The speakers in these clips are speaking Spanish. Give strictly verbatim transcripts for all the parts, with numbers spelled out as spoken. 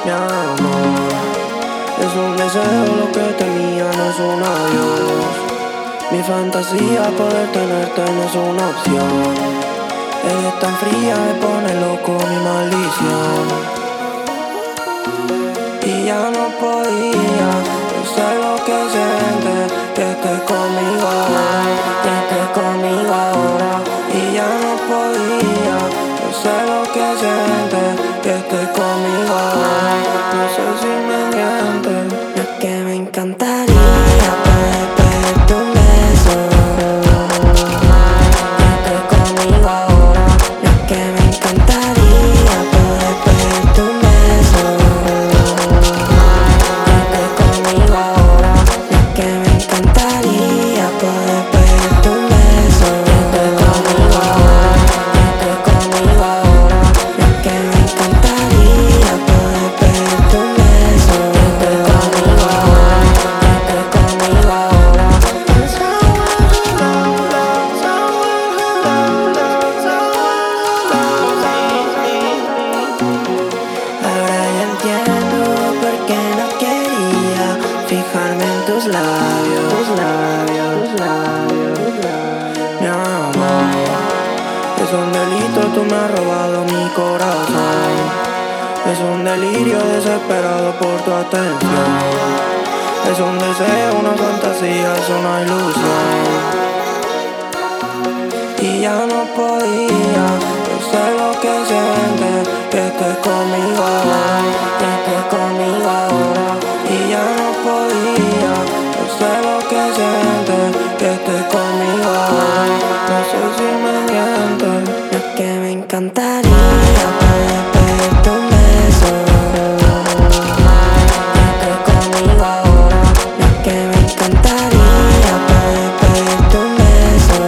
Mi amor, es un deseo lo que tenía, no es un adiós. Mi fantasía poder tenerte no es una opción. Eres tan fría, me pone loco mi maldición. Y ya no podía, no sé lo que sientes, que estés conmigo ahora, que estés conmigo ahora. Y ya no podía, no sé lo que sientes, que estés conmigo ahora. No sé si me mientes, es que me encantaría poder pedirte un beso, que estés conmigo ahora. Es que me encantaría poder pedirte un beso, que estés conmigo ahora. Es que me encantaría poder pedirte un beso, que estés conmigo ahora, que estés conmigo ahora. Es que me encantaría poder pedirte un beso, que estés conmigo ahora, que estés conmigo ahora. Ahora ya entiendo por qué no quería fijarme en tus labios, tus labios, tus labios, tus labios. Mi amor, es un delito, tú me has robado mi corazón. Es un delirio desesperado por tu atención. Es un deseo, una fantasía, es una ilusión. Y ya no podía, no sé lo que sientes, que estés conmigo ahora, que estés conmigo ahora. Y ya no podía, no sé lo que sientes, que estés conmigo ahora. No sé si me mientes, es que me encantaría poder pedirte un beso, que estés conmigo ahora. Es que me encantaría poder pedirte un beso,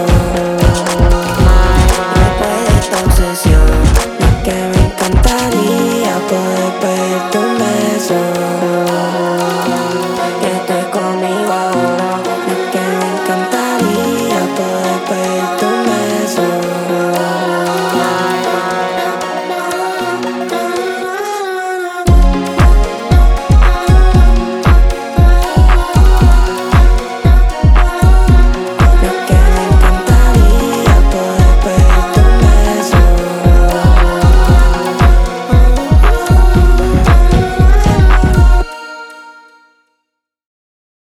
después de esta obsesión. Es que me encantaría poder